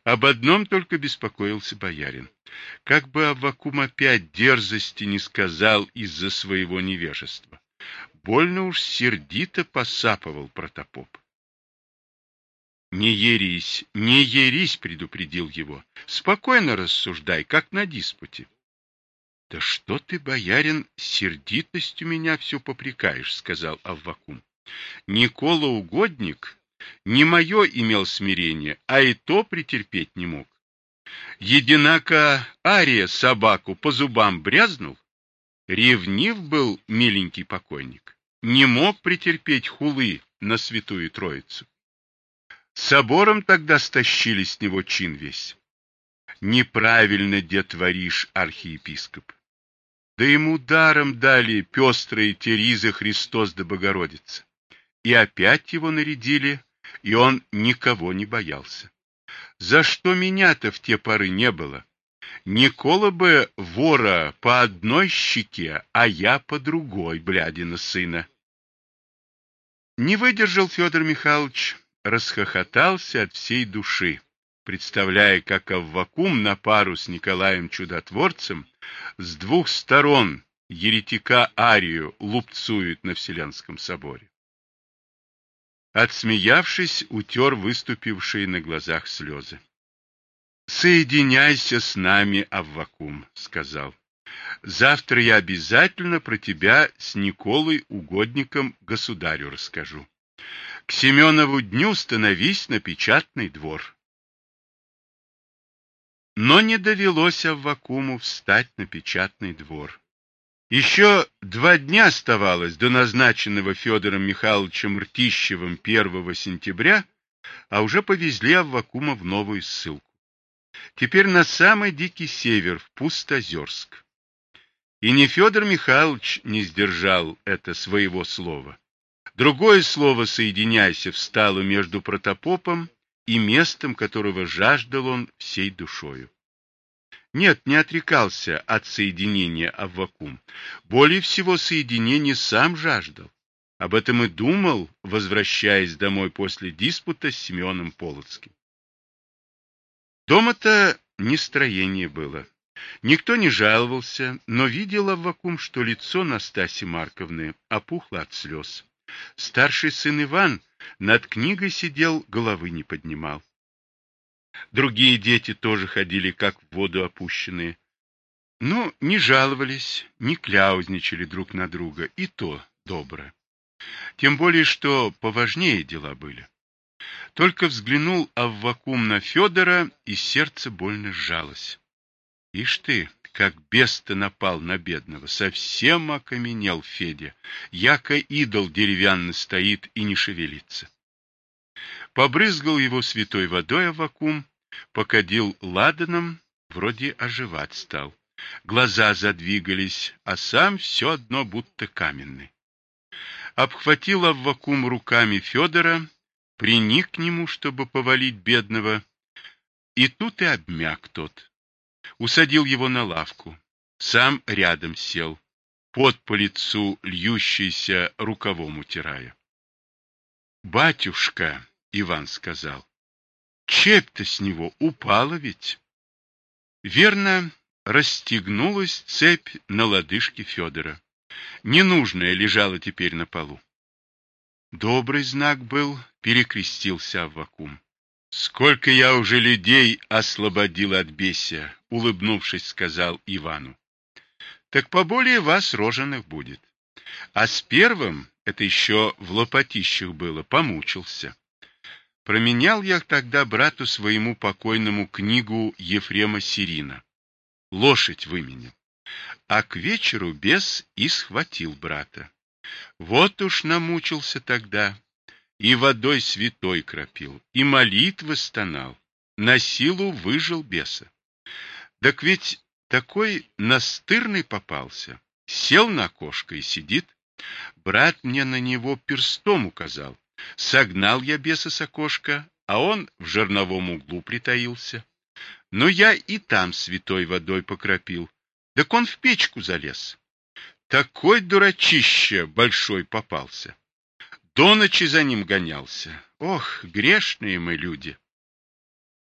Об одном только беспокоился боярин. Как бы Аввакум опять дерзости не сказал из-за своего невежества. Больно уж сердито посапывал протопоп. Не ерись, предупредил его. Спокойно рассуждай, как на диспуте. Да что ты, боярин, сердитостью меня все попрекаешь, сказал Аввакум. Никола угодник не мое имел смирение, а и то претерпеть не мог. Единако Ария собаку по зубам брязнул, ревнив был миленький покойник, не мог претерпеть хулы на святую Троицу. Собором тогда стащили с него чин весь. Неправильно, де творишь, архиепископ. Да ему даром дали пестрые теризы Христос да Богородица. И опять его нарядили, и он никого не боялся. За что меня-то в те поры не было? Никола бы вора по одной щеке, а я по другой, блядина сына. Не выдержал Федор Михайлович, расхохотался от всей души, представляя, как Аввакум на пару с Николаем Чудотворцем с двух сторон еретика Арию лупцуют на Вселенском соборе. Отсмеявшись, утер выступившие на глазах слезы. «Соединяйся с нами, Аввакум», — сказал. «Завтра я обязательно про тебя с Николой Угодником государю расскажу. К Семенову дню становись на печатный двор». Но не довелось Аввакуму встать на печатный двор. Еще 2 дня оставалось до назначенного Федором Михайловичем Ртищевым 1 сентября, а уже повезли Аввакума в новую ссылку. Теперь на самый дикий север, в Пустозерск. И ни Федор Михайлович не сдержал это своего слова. Другое слово «соединяйся» встало между протопопом и местом, которого жаждал он всей душою. Нет, не отрекался от соединения Аввакум. Более всего соединение сам жаждал. Об этом и думал, возвращаясь домой после диспута с Семеном Полоцким. Дома-то нестроение было. Никто не жаловался, но видел Аввакум, что лицо Настасьи Марковны опухло от слез. Старший сын Иван над книгой сидел, головы не поднимал. Другие дети тоже ходили, как в воду опущенные. Но не жаловались, не кляузничали друг на друга, и то добро. Тем более, что поважнее дела были. Только взглянул Аввакум на Федора, и сердце больно сжалось. Ишь ты, как бес-то напал на бедного, совсем окаменел Федя, яко идол деревянный стоит и не шевелится. Побрызгал его святой водой Аввакум, покадил ладаном, вроде оживать стал. Глаза задвигались, а сам все одно будто каменный. Обхватил Аввакум руками Федора, приник к нему, чтобы повалить бедного, и тут и обмяк тот. Усадил его на лавку, сам рядом сел, пот по лицу льющийся рукавом утирая. «Батюшка», — Иван сказал, — «чепь-то с него упала ведь». Верно, расстегнулась цепь на лодыжке Федора. Ненужная лежала теперь на полу. Добрый знак был, перекрестился Аввакум. Сколько я уже людей освободил от бесия, улыбнувшись, сказал Ивану. Так поболее вас рожаных будет. А с первым, это еще в Лопатищах было, помучился. Променял я тогда брату своему покойному книгу Ефрема Сирина. Лошадь выменял. А к вечеру бес и схватил брата. Вот уж намучился тогда. И водой святой кропил, и молитвы стонал. На силу выжил беса. Так ведь такой настырный попался. Сел на окошко и сидит. Брат мне на него перстом указал. Согнал я беса с окошка, а он в жерновом углу притаился. Но я и там святой водой покропил. Так он в печку залез. Такой дурачище большой попался. До ночи за ним гонялся. Ох, грешные мы люди!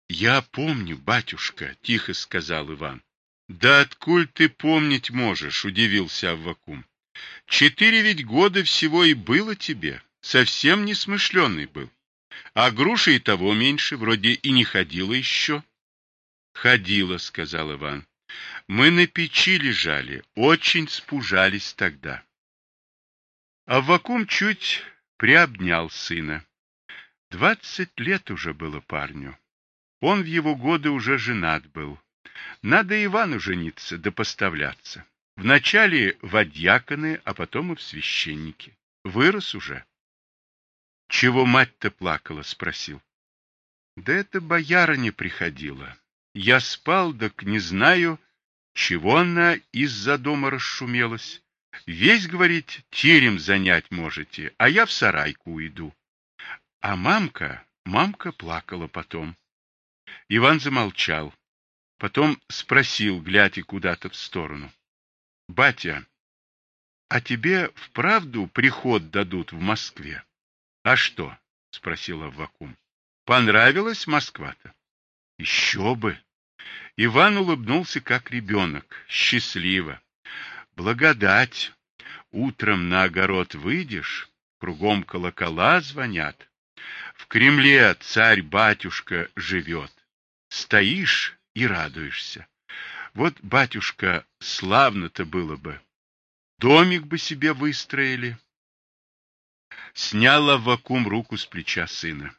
Я помню, батюшка, тихо сказал Иван. Да откуль ты помнить можешь, удивился Аввакум. 4 ведь года всего и было тебе, совсем несмышленый был. А груша и того меньше, вроде и не ходила еще. Ходила, сказал Иван. Мы на печи лежали, очень спужались тогда. Аввакум чуть приобнял сына. 20 лет уже было парню. Он в его годы уже женат был. Надо Ивану жениться да поставляться. Вначале в дьяконы, а потом и в священники. Вырос уже. Чего мать-то плакала, спросил. Да это боярыня приходила. Я спал, так не знаю, чего она из-за дома расшумелась. Весь, говорит, терем занять можете, а я в сарайку уйду. А мамка плакала потом. Иван замолчал. Потом спросил, глядя куда-то в сторону. Батя, а тебе вправду приход дадут в Москве? А что? Спросил Аввакум. Понравилась Москва-то? Еще бы. Иван улыбнулся, как ребенок, счастливо. Благодать. Утром на огород выйдешь, кругом колокола звонят. В Кремле царь-батюшка живет. Стоишь и радуешься. Вот, батюшка, славно-то было бы. Домик бы себе выстроили. Снял Аввакум руку с плеча сына.